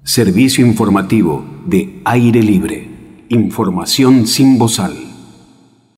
Servicio informativo de Aire Libre. Información sin bozal.